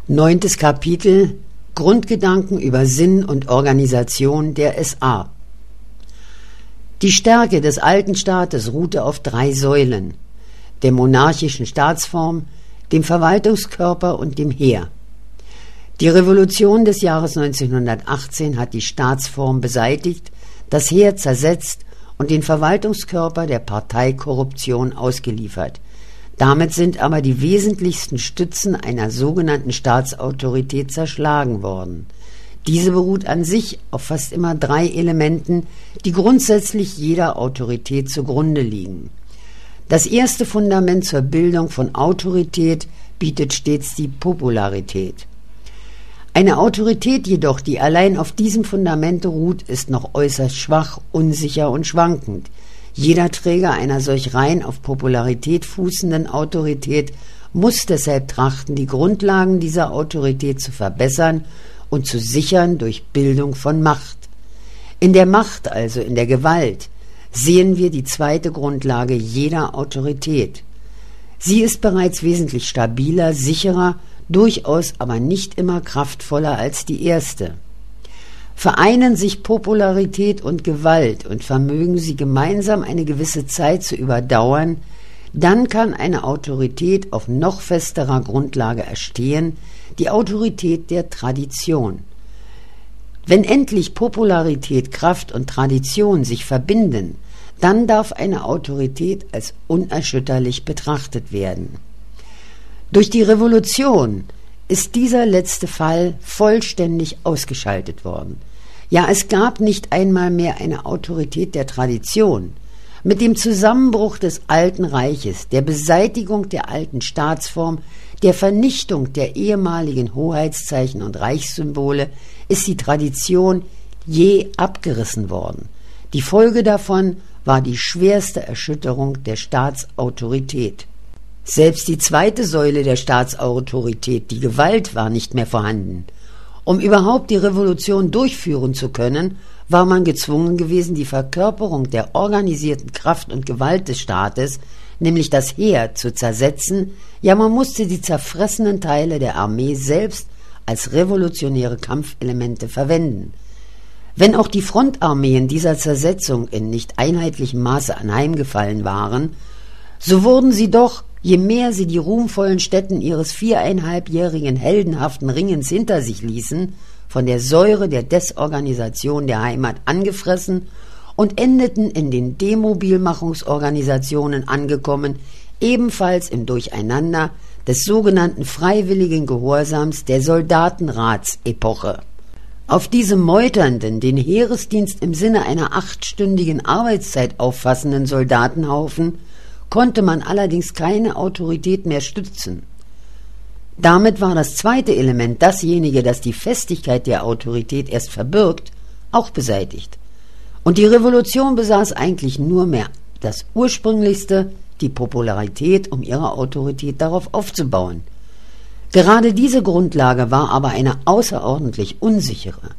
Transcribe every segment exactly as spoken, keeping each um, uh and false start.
Neuntes Kapitel: Grundgedanken über Sinn und Organisation der S A. Die Stärke des alten Staates ruhte auf drei Säulen: der monarchischen Staatsform, dem Verwaltungskörper und dem Heer. Die Revolution des Jahres neunzehnhundertachtzehn hat die Staatsform beseitigt, das Heer zersetzt und den Verwaltungskörper der Parteikorruption ausgeliefert. Damit sind aber die wesentlichsten Stützen einer sogenannten Staatsautorität zerschlagen worden. Diese beruht an sich auf fast immer drei Elementen, die grundsätzlich jeder Autorität zugrunde liegen. Das erste Fundament zur Bildung von Autorität bietet stets die Popularität. Eine Autorität jedoch, die allein auf diesem Fundament ruht, ist noch äußerst schwach, unsicher und schwankend. Jeder Träger einer solch rein auf Popularität fußenden Autorität muss deshalb trachten, die Grundlagen dieser Autorität zu verbessern und zu sichern durch Bildung von Macht. In der Macht, also in der Gewalt, sehen wir die zweite Grundlage jeder Autorität. Sie ist bereits wesentlich stabiler, sicherer, durchaus aber nicht immer kraftvoller als die erste. Vereinen sich Popularität und Gewalt und vermögen sie gemeinsam eine gewisse Zeit zu überdauern, dann kann eine Autorität auf noch festerer Grundlage erstehen, die Autorität der Tradition. Wenn endlich Popularität, Kraft und Tradition sich verbinden, dann darf eine Autorität als unerschütterlich betrachtet werden. Durch die Revolution ist dieser letzte Fall vollständig ausgeschaltet worden. Ja, es gab nicht einmal mehr eine Autorität der Tradition. Mit dem Zusammenbruch des Alten Reiches, der Beseitigung der alten Staatsform, der Vernichtung der ehemaligen Hoheitszeichen und Reichssymbole ist die Tradition je abgerissen worden. Die Folge davon war die schwerste Erschütterung der Staatsautorität. Selbst die zweite Säule der Staatsautorität, die Gewalt, war nicht mehr vorhanden. Um überhaupt die Revolution durchführen zu können, war man gezwungen gewesen, die Verkörperung der organisierten Kraft und Gewalt des Staates, nämlich das Heer, zu zersetzen, ja man musste die zerfressenen Teile der Armee selbst als revolutionäre Kampfelemente verwenden. Wenn auch die Frontarmeen dieser Zersetzung in nicht einheitlichem Maße anheimgefallen waren, so wurden sie doch, je mehr sie die ruhmvollen Stätten ihres viereinhalbjährigen heldenhaften Ringens hinter sich ließen, von der Säure der Desorganisation der Heimat angefressen und endeten in den Demobilmachungsorganisationen angekommen, ebenfalls im Durcheinander des sogenannten freiwilligen Gehorsams der Soldatenratsepoche. Auf diesem meuternden, den Heeresdienst im Sinne einer achtstündigen Arbeitszeit auffassenden Soldatenhaufen konnte man allerdings keine Autorität mehr stützen. Damit war das zweite Element, dasjenige, das die Festigkeit der Autorität erst verbirgt, auch beseitigt. Und die Revolution besaß eigentlich nur mehr das Ursprünglichste, die Popularität, um ihre Autorität darauf aufzubauen. Gerade diese Grundlage war aber eine außerordentlich unsichere.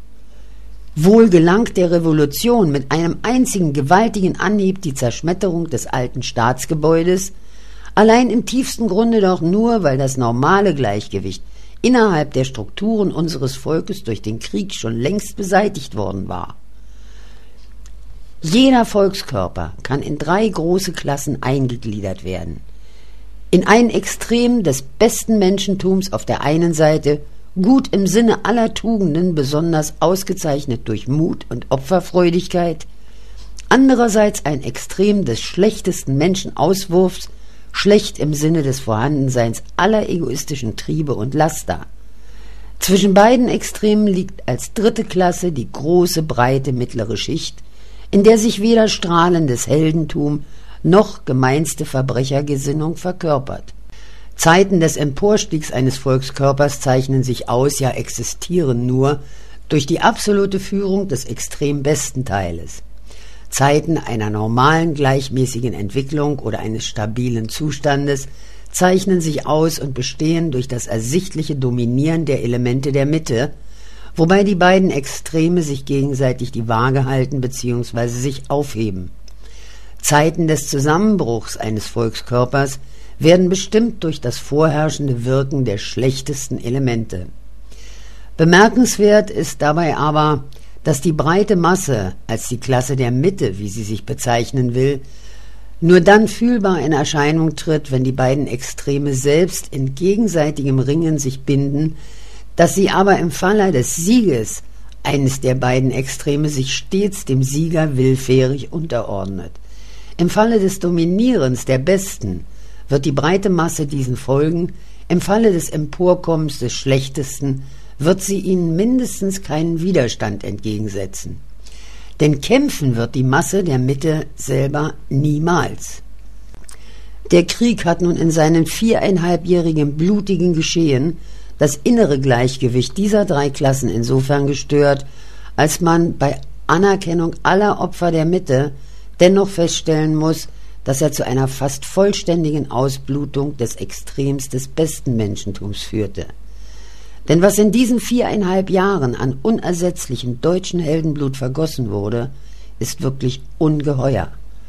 Wohl gelangt der Revolution mit einem einzigen gewaltigen Anhieb die Zerschmetterung des alten Staatsgebäudes, allein im tiefsten Grunde doch nur, weil das normale Gleichgewicht innerhalb der Strukturen unseres Volkes durch den Krieg schon längst beseitigt worden war. Jeder Volkskörper kann in drei große Klassen eingegliedert werden. In ein Extrem des besten Menschentums auf der einen Seite, gut im Sinne aller Tugenden, besonders ausgezeichnet durch Mut und Opferfreudigkeit, andererseits ein Extrem des schlechtesten Menschenauswurfs, schlecht im Sinne des Vorhandenseins aller egoistischen Triebe und Laster. Zwischen beiden Extremen liegt als dritte Klasse die große, breite mittlere Schicht, in der sich weder strahlendes Heldentum noch gemeinste Verbrechergesinnung verkörpert. Zeiten des Emporstiegs eines Volkskörpers zeichnen sich aus, ja existieren nur, durch die absolute Führung des extrem besten Teiles. Zeiten einer normalen, gleichmäßigen Entwicklung oder eines stabilen Zustandes zeichnen sich aus und bestehen durch das ersichtliche Dominieren der Elemente der Mitte, wobei die beiden Extreme sich gegenseitig die Waage halten bzw. sich aufheben. Zeiten des Zusammenbruchs eines Volkskörpers werden bestimmt durch das vorherrschende Wirken der schlechtesten Elemente. Bemerkenswert ist dabei aber, dass die breite Masse als die Klasse der Mitte, wie sie sich bezeichnen will, nur dann fühlbar in Erscheinung tritt, wenn die beiden Extreme selbst in gegenseitigem Ringen sich binden, dass sie aber im Falle des Sieges eines der beiden Extreme sich stets dem Sieger willfährig unterordnet. Im Falle des Dominierens der Besten wird die breite Masse diesen folgen, im Falle des Emporkommens des Schlechtesten wird sie ihnen mindestens keinen Widerstand entgegensetzen. Denn kämpfen wird die Masse der Mitte selber niemals. Der Krieg hat nun in seinem viereinhalbjährigen blutigen Geschehen das innere Gleichgewicht dieser drei Klassen insofern gestört, als man bei Anerkennung aller Opfer der Mitte dennoch feststellen muss, dass er zu einer fast vollständigen Ausblutung des Extrems des besten Menschentums führte. Denn was in diesen viereinhalb Jahren an unersetzlichem deutschen Heldenblut vergossen wurde, ist wirklich ungeheuer.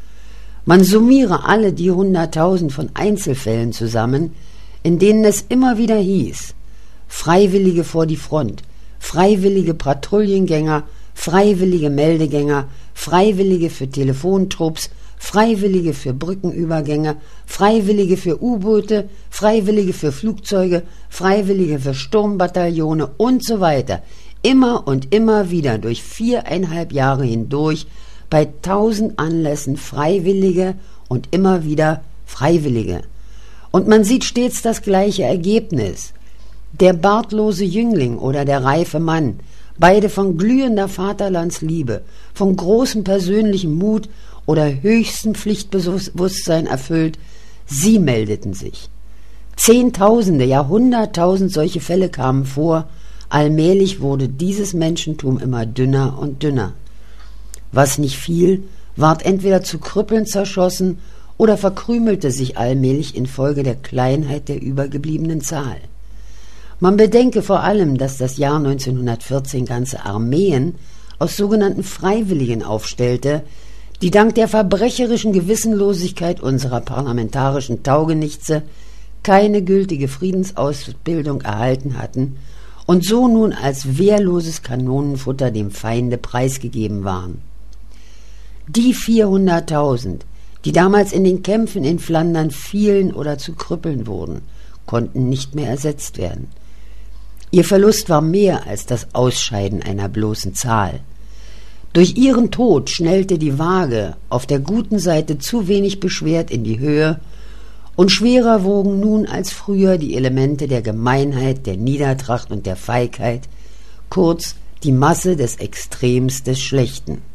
Man summiere alle die hunderttausend von Einzelfällen zusammen, in denen es immer wieder hieß: Freiwillige vor die Front, freiwillige Patrouillengänger, freiwillige Meldegänger, Freiwillige für Telefontrupps, Freiwillige für Brückenübergänge, Freiwillige für U-Boote, Freiwillige für Flugzeuge, Freiwillige für Sturmbataillone und so weiter. Immer und immer wieder durch viereinhalb Jahre hindurch bei tausend Anlässen Freiwillige und immer wieder Freiwillige. Und man sieht stets das gleiche Ergebnis. Der bartlose Jüngling oder der reife Mann, beide von glühender Vaterlandsliebe, von großem persönlichem Mut oder höchstem Pflichtbewusstsein erfüllt, sie meldeten sich. Zehntausende, ja hunderttausend solche Fälle kamen vor, allmählich wurde dieses Menschentum immer dünner und dünner. Was nicht fiel, ward entweder zu Krüppeln zerschossen oder verkrümelte sich allmählich infolge der Kleinheit der übergebliebenen Zahl. Man bedenke vor allem, dass das Jahr neunzehnhundertvierzehn ganze Armeen aus sogenannten Freiwilligen aufstellte, die dank der verbrecherischen Gewissenlosigkeit unserer parlamentarischen Taugenichtse keine gültige Friedensausbildung erhalten hatten und so nun als wehrloses Kanonenfutter dem Feinde preisgegeben waren. Die vierhunderttausend, die damals in den Kämpfen in Flandern fielen oder zu Krüppeln wurden, konnten nicht mehr ersetzt werden. Ihr Verlust war mehr als das Ausscheiden einer bloßen Zahl. Durch ihren Tod schnellte die Waage auf der guten Seite zu wenig beschwert in die Höhe, und schwerer wogen nun als früher die Elemente der Gemeinheit, der Niedertracht und der Feigheit, kurz die Masse des Extrems des Schlechten.